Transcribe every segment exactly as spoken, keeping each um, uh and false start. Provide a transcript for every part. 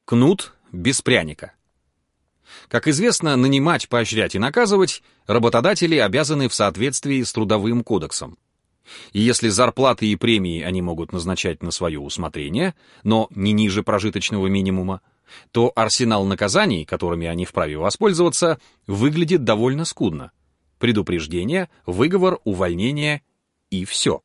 Кнут без пряника. Как известно, нанимать, поощрять и наказывать работодатели обязаны в соответствии с Трудовым кодексом. И если зарплаты и премии они могут назначать на свое усмотрение, но не ниже прожиточного минимума, то арсенал наказаний, которыми они вправе воспользоваться, выглядит довольно скудно. Предупреждение, выговор, увольнение и все.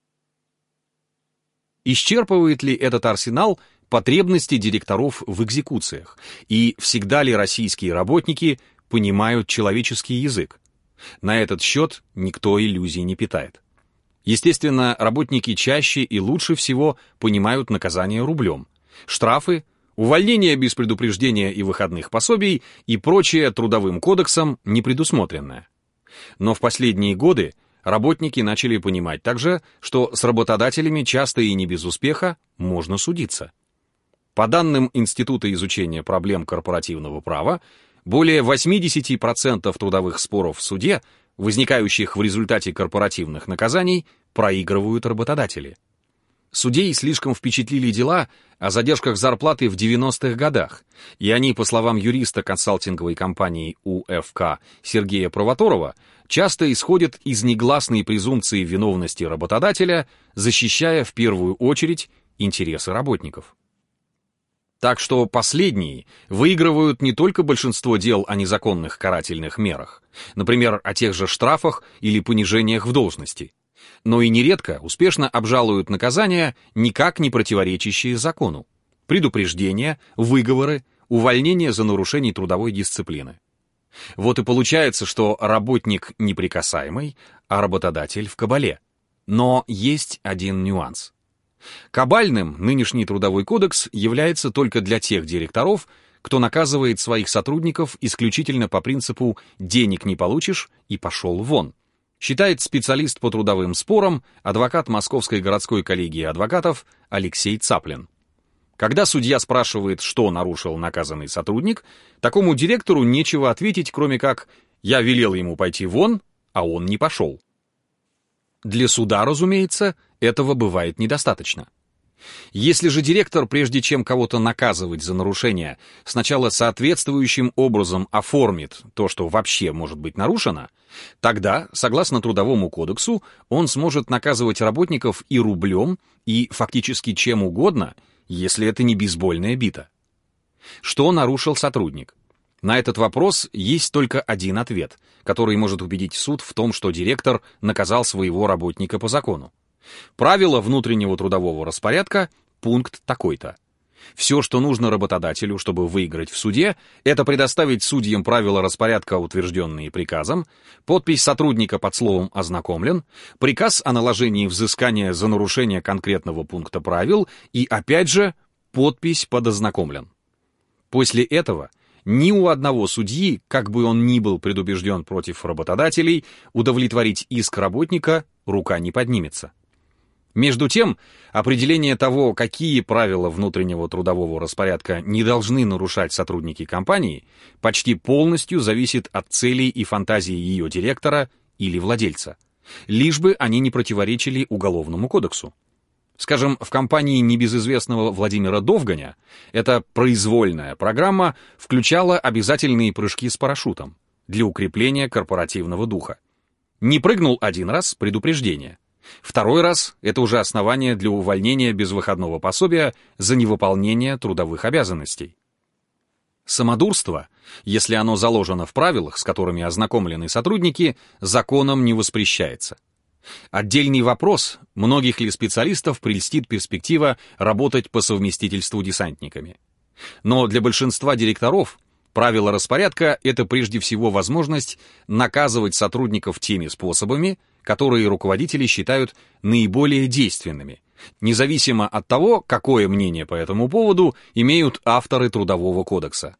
Исчерпывает ли этот арсенал потребности директоров в экзекуциях? И всегда ли российские работники понимают человеческий язык? На этот счет никто иллюзий не питает. Естественно, работники чаще и лучше всего понимают наказание рублем. Штрафы, увольнение без предупреждения и выходных пособий и прочее Трудовым кодексом не предусмотренное. Но в последние годы работники начали понимать также, что с работодателями часто и не без успеха можно судиться. По данным Института изучения проблем корпоративного права, более восемьдесят процентов трудовых споров в суде, возникающих в результате корпоративных наказаний, проигрывают работодатели. Судей слишком впечатлили дела о задержках зарплаты в девяностых годах, и они, по словам юриста консалтинговой компании У Эф Ка Сергея Провоторова, часто исходят из негласной презумпции виновности работодателя, защищая в первую очередь интересы работников. Так что последние выигрывают не только большинство дел о незаконных карательных мерах, например, о тех же штрафах или понижениях в должности, но и нередко успешно обжалуют наказания, никак не противоречащие закону: предупреждения, выговоры, увольнение за нарушение трудовой дисциплины. Вот и получается, что работник неприкасаемый, а работодатель в кабале. Но есть один нюанс. Кабальным нынешний Трудовой кодекс является только для тех директоров, кто наказывает своих сотрудников исключительно по принципу «денег не получишь и пошел вон», считает специалист по трудовым спорам, адвокат Московской городской коллегии адвокатов Алексей Цаплин. Когда судья спрашивает, что нарушил наказанный сотрудник, такому директору нечего ответить, кроме как «я велел ему пойти вон, а он не пошел». Для суда, разумеется, этого бывает недостаточно. Если же директор, прежде чем кого-то наказывать за нарушение, сначала соответствующим образом оформит то, что вообще может быть нарушено, тогда, согласно Трудовому кодексу, он сможет наказывать работников и рублем, и фактически чем угодно, если это не бейсбольная бита. Что нарушил сотрудник? На этот вопрос есть только один ответ, который может убедить суд в том, что директор наказал своего работника по закону. Правило внутреннего трудового распорядка, пункт такой-то. Все, что нужно работодателю, чтобы выиграть в суде, это предоставить судьям правила распорядка, утвержденные приказом, подпись сотрудника под словом «ознакомлен», приказ о наложении взыскания за нарушение конкретного пункта правил и, опять же, подпись под «ознакомлен». После этого ни у одного судьи, как бы он ни был предубежден против работодателей, удовлетворить иск работника рука не поднимется. Между тем, определение того, какие правила внутреннего трудового распорядка не должны нарушать сотрудники компании, почти полностью зависит от целей и фантазии ее директора или владельца, лишь бы они не противоречили Уголовному кодексу. Скажем, в компании небезызвестного Владимира Довганя эта произвольная программа включала обязательные прыжки с парашютом для укрепления корпоративного духа. Не прыгнул один раз — предупреждение. Второй раз — это уже основание для увольнения без выходного пособия за невыполнение трудовых обязанностей. Самодурство, если оно заложено в правилах, с которыми ознакомлены сотрудники, законом не воспрещается. Отдельный вопрос, многих ли специалистов прельстит перспектива работать по совместительству десантниками. Но для большинства директоров правило распорядка — это прежде всего возможность наказывать сотрудников теми способами, которые руководители считают наиболее действенными, независимо от того, какое мнение по этому поводу имеют авторы Трудового кодекса.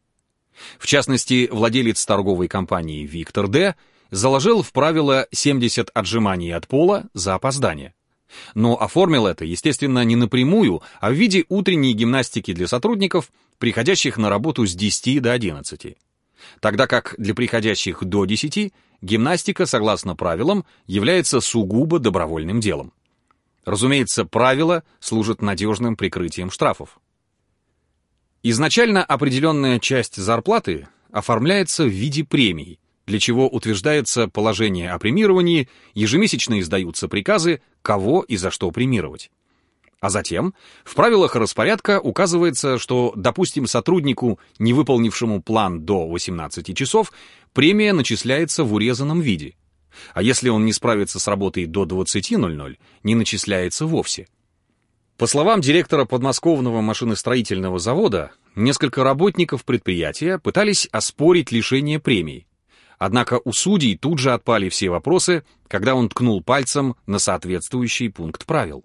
В частности, владелец торговой компании Виктор Д. заложил в правило семьдесят отжиманий от пола за опоздание. Но оформил это, естественно, не напрямую, а в виде утренней гимнастики для сотрудников, приходящих на работу с десяти до одиннадцати. Тогда как для приходящих до десяти гимнастика, согласно правилам, является сугубо добровольным делом. Разумеется, правила служат надежным прикрытием штрафов. Изначально определенная часть зарплаты оформляется в виде премий, для чего утверждается положение о премировании, ежемесячно издаются приказы, кого и за что премировать. А затем в правилах распорядка указывается, что, допустим, сотруднику, не выполнившему план до восемнадцати часов, премия начисляется в урезанном виде. А если он не справится с работой до двадцати ноль-ноль, не начисляется вовсе. По словам директора подмосковного машиностроительного завода, несколько работников предприятия пытались оспорить лишение премий. Однако у судей тут же отпали все вопросы, когда он ткнул пальцем на соответствующий пункт правил.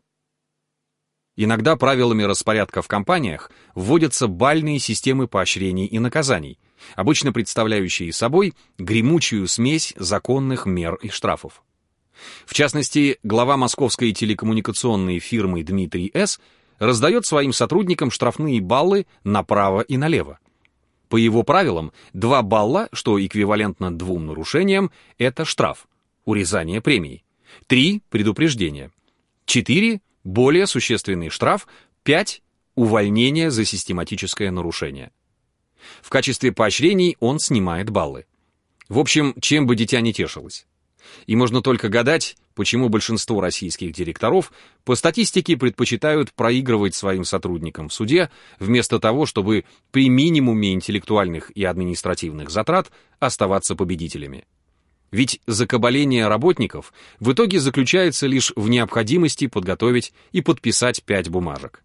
Иногда правилами распорядка в компаниях вводятся бальные системы поощрений и наказаний, обычно представляющие собой гремучую смесь законных мер и штрафов. В частности, глава московской телекоммуникационной фирмы Дмитрий С. раздает своим сотрудникам штрафные баллы направо и налево. По его правилам, два балла, что эквивалентно двум нарушениям, это штраф, урезание премии, три — предупреждение, четыре — более существенный штраф, пять — увольнение за систематическое нарушение. В качестве поощрений он снимает баллы. В общем, чем бы дитя не тешилось. И можно только гадать, почему большинство российских директоров по статистике предпочитают проигрывать своим сотрудникам в суде, вместо того, чтобы при минимуме интеллектуальных и административных затрат оставаться победителями. Ведь закабаление работников в итоге заключается лишь в необходимости подготовить и подписать пять бумажек.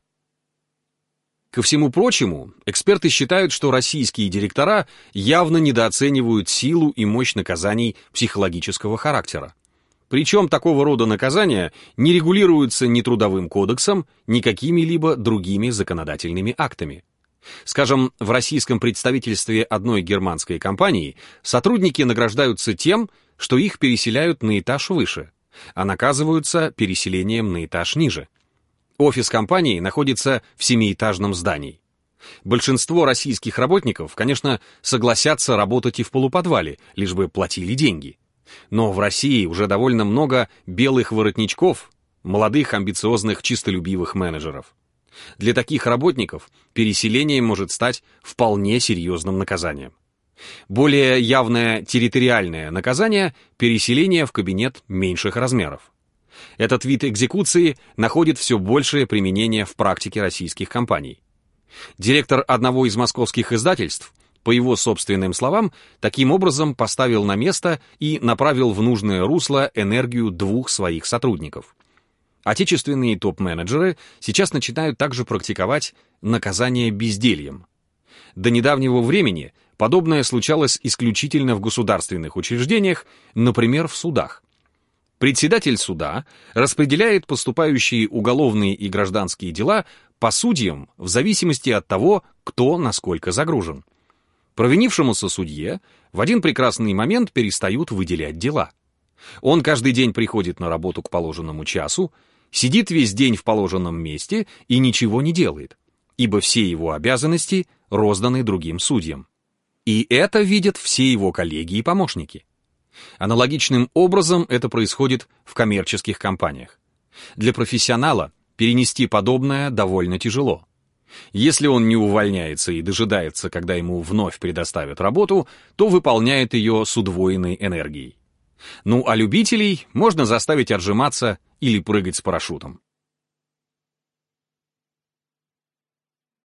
Ко всему прочему, эксперты считают, что российские директора явно недооценивают силу и мощь наказаний психологического характера. Причем такого рода наказания не регулируются ни Трудовым кодексом, ни какими-либо другими законодательными актами. Скажем, в российском представительстве одной германской компании сотрудники награждаются тем, что их переселяют на этаж выше, а наказываются переселением на этаж ниже. Офис компании находится в семиэтажном здании. Большинство российских работников, конечно, согласятся работать и в полуподвале, лишь бы платили деньги. Но в России уже довольно много белых воротничков, молодых, амбициозных, чистолюбивых менеджеров. Для таких работников переселение может стать вполне серьезным наказанием. Более явное территориальное наказание – переселение в кабинет меньших размеров. Этот вид экзекуции находит все большее применение в практике российских компаний. Директор одного из московских издательств, по его собственным словам, таким образом поставил на место и направил в нужное русло энергию двух своих сотрудников. Отечественные топ-менеджеры сейчас начинают также практиковать наказание бездельем. До недавнего времени подобное случалось исключительно в государственных учреждениях, например, в судах. Председатель суда распределяет поступающие уголовные и гражданские дела по судьям в зависимости от того, кто насколько загружен. Провинившемуся судье в один прекрасный момент перестают выделять дела. Он каждый день приходит на работу к положенному часу, сидит весь день в положенном месте и ничего не делает, ибо все его обязанности розданы другим судьям. И это видят все его коллеги и помощники. Аналогичным образом это происходит в коммерческих компаниях. Для профессионала перенести подобное довольно тяжело. Если он не увольняется и дожидается, когда ему вновь предоставят работу, то выполняет ее с удвоенной энергией. Ну а любителей можно заставить отжиматься или прыгать с парашютом.